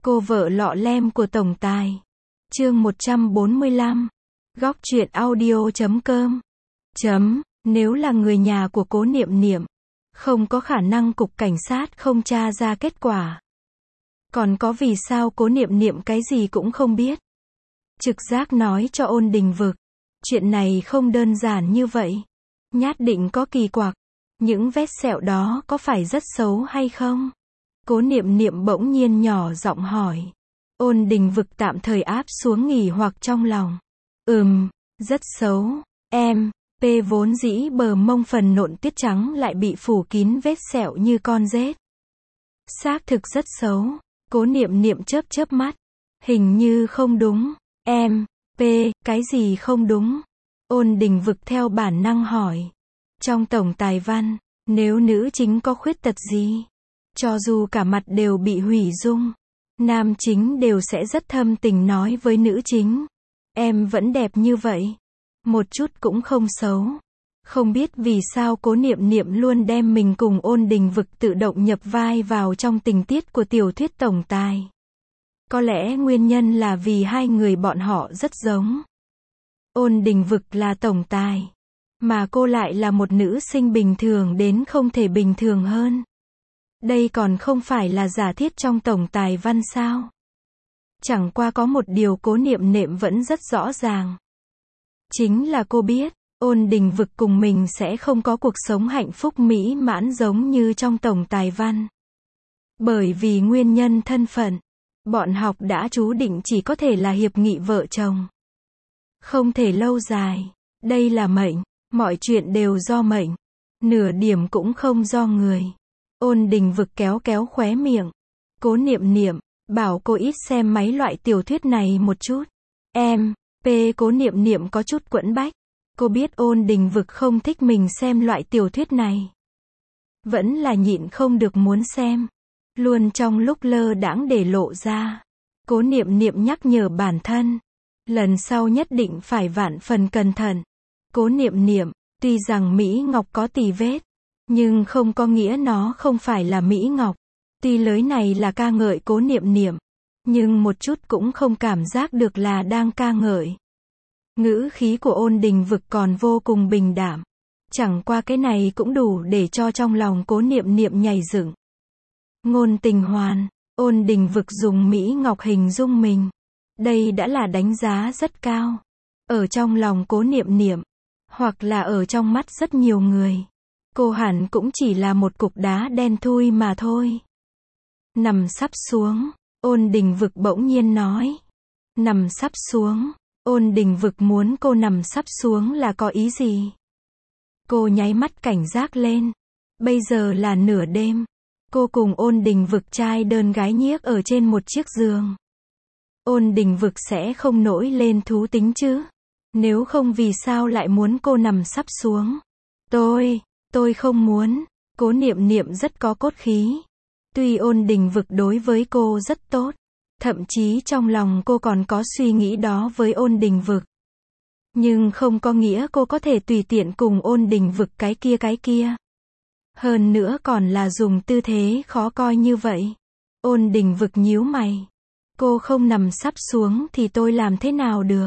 Cô vợ lọ lem của tổng tài. Chương 145. Góc truyện audio.com. Nếu là người nhà của Cố Niệm Niệm, không có khả năng cục cảnh sát không tra ra kết quả. Còn có vì sao Cố Niệm Niệm cái gì cũng không biết. Trực giác nói cho Ôn Đình Vực, chuyện này không đơn giản như vậy. Nhát định có kỳ quặc. Những vết sẹo đó có phải rất xấu hay không? Cố Niệm Niệm bỗng nhiên nhỏ giọng hỏi. Ôn Đình Vực tạm thời áp xuống nghỉ hoặc trong lòng. Rất xấu. Vốn dĩ bờ mông phần nộn tiết trắng lại bị phủ kín vết sẹo như con rết. Xác thực rất xấu. Cố Niệm Niệm chớp chớp mắt. Hình như không đúng. Cái gì không đúng? Ôn Đình Vực theo bản năng hỏi. Trong tổng tài văn, nếu nữ chính có khuyết tật gì, cho dù cả mặt đều bị hủy dung, nam chính đều sẽ rất thâm tình nói với nữ chính. Em vẫn đẹp như vậy. Một chút cũng không xấu. Không biết vì sao Cố Niệm Niệm luôn đem mình cùng Ôn Đình Vực tự động nhập vai vào trong tình tiết của tiểu thuyết tổng tài. Có lẽ nguyên nhân là vì hai người bọn họ rất giống. Ôn Đình Vực là tổng tài, mà cô lại là một nữ sinh bình thường đến không thể bình thường hơn. Đây còn không phải là giả thiết trong tổng tài văn sao? Chẳng qua có một điều Cố Niệm Niệm vẫn rất rõ ràng. Chính là cô biết, Ôn Đình Vực cùng mình sẽ không có cuộc sống hạnh phúc mỹ mãn giống như trong tổng tài văn. Bởi vì nguyên nhân thân phận, bọn học đã chú định chỉ có thể là hiệp nghị vợ chồng. Không thể lâu dài. Đây là mệnh. Mọi chuyện đều do mệnh. Nửa điểm cũng không do người. Ôn Đình Vực kéo kéo khóe miệng. Cố Niệm Niệm, bảo cô ít xem mấy loại tiểu thuyết này một chút. Cố Niệm Niệm có chút quẫn bách. Cô biết Ôn Đình Vực không thích mình xem loại tiểu thuyết này. Vẫn là nhịn không được muốn xem. Luôn trong lúc lơ đãng để lộ ra. Cố Niệm Niệm nhắc nhở bản thân. Lần sau nhất định phải vạn phần cẩn thận. Cố Niệm Niệm, tuy rằng Mỹ Ngọc có tì vết, nhưng không có nghĩa nó không phải là Mỹ Ngọc. Tuy lời này là ca ngợi Cố Niệm Niệm, nhưng một chút cũng không cảm giác được là đang ca ngợi. Ngữ khí của Ôn Đình Vực còn vô cùng bình đạm. Chẳng qua cái này cũng đủ để cho trong lòng Cố Niệm Niệm nhảy dựng. Ngôn tình hoàn, Ôn Đình Vực dùng Mỹ Ngọc hình dung mình. Đây đã là đánh giá rất cao. Ở trong lòng Cố Niệm Niệm, hoặc là ở trong mắt rất nhiều người, cô hẳn cũng chỉ là một cục đá đen thui mà thôi. Nằm sắp xuống, Ôn Đình Vực bỗng nhiên nói. Nằm sắp xuống, Ôn Đình Vực muốn cô nằm sắp xuống là có ý gì? Cô nháy mắt cảnh giác lên. Bây giờ là nửa đêm. Cô cùng Ôn Đình Vực trai đơn gái nhiếc ở trên một chiếc giường. Ôn Đình Vực sẽ không nổi lên thú tính chứ? Nếu không vì sao lại muốn cô nằm sắp xuống? Tôi không muốn. Cố Niệm Niệm rất có cốt khí. Tuy Ôn Đình Vực đối với cô rất tốt, thậm chí trong lòng cô còn có suy nghĩ đó với Ôn Đình Vực. Nhưng không có nghĩa cô có thể tùy tiện cùng Ôn Đình Vực cái kia. Hơn nữa còn là dùng tư thế khó coi như vậy. Ôn Đình Vực nhíu mày. Cô không nằm sắp xuống thì tôi làm thế nào được?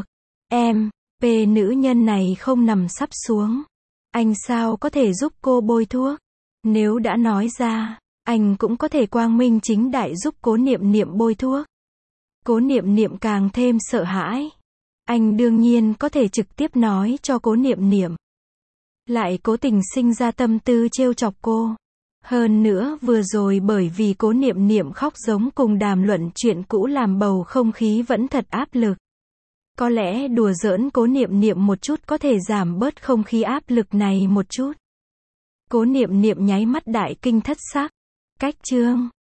Nữ nhân này không nằm sắp xuống. Anh sao có thể giúp cô bôi thuốc? Nếu đã nói ra, anh cũng có thể quang minh chính đại giúp Cố Niệm Niệm bôi thuốc. Cố Niệm Niệm càng thêm sợ hãi. Anh đương nhiên có thể trực tiếp nói cho Cố Niệm Niệm. Lại cố tình sinh ra tâm tư trêu chọc cô. Hơn nữa vừa rồi bởi vì Cố Niệm Niệm khóc giống cùng đàm luận chuyện cũ làm bầu không khí vẫn thật áp lực. Có lẽ đùa giỡn Cố Niệm Niệm một chút có thể giảm bớt không khí áp lực này một chút. Cố Niệm Niệm nháy mắt đại kinh thất sắc. Cách chương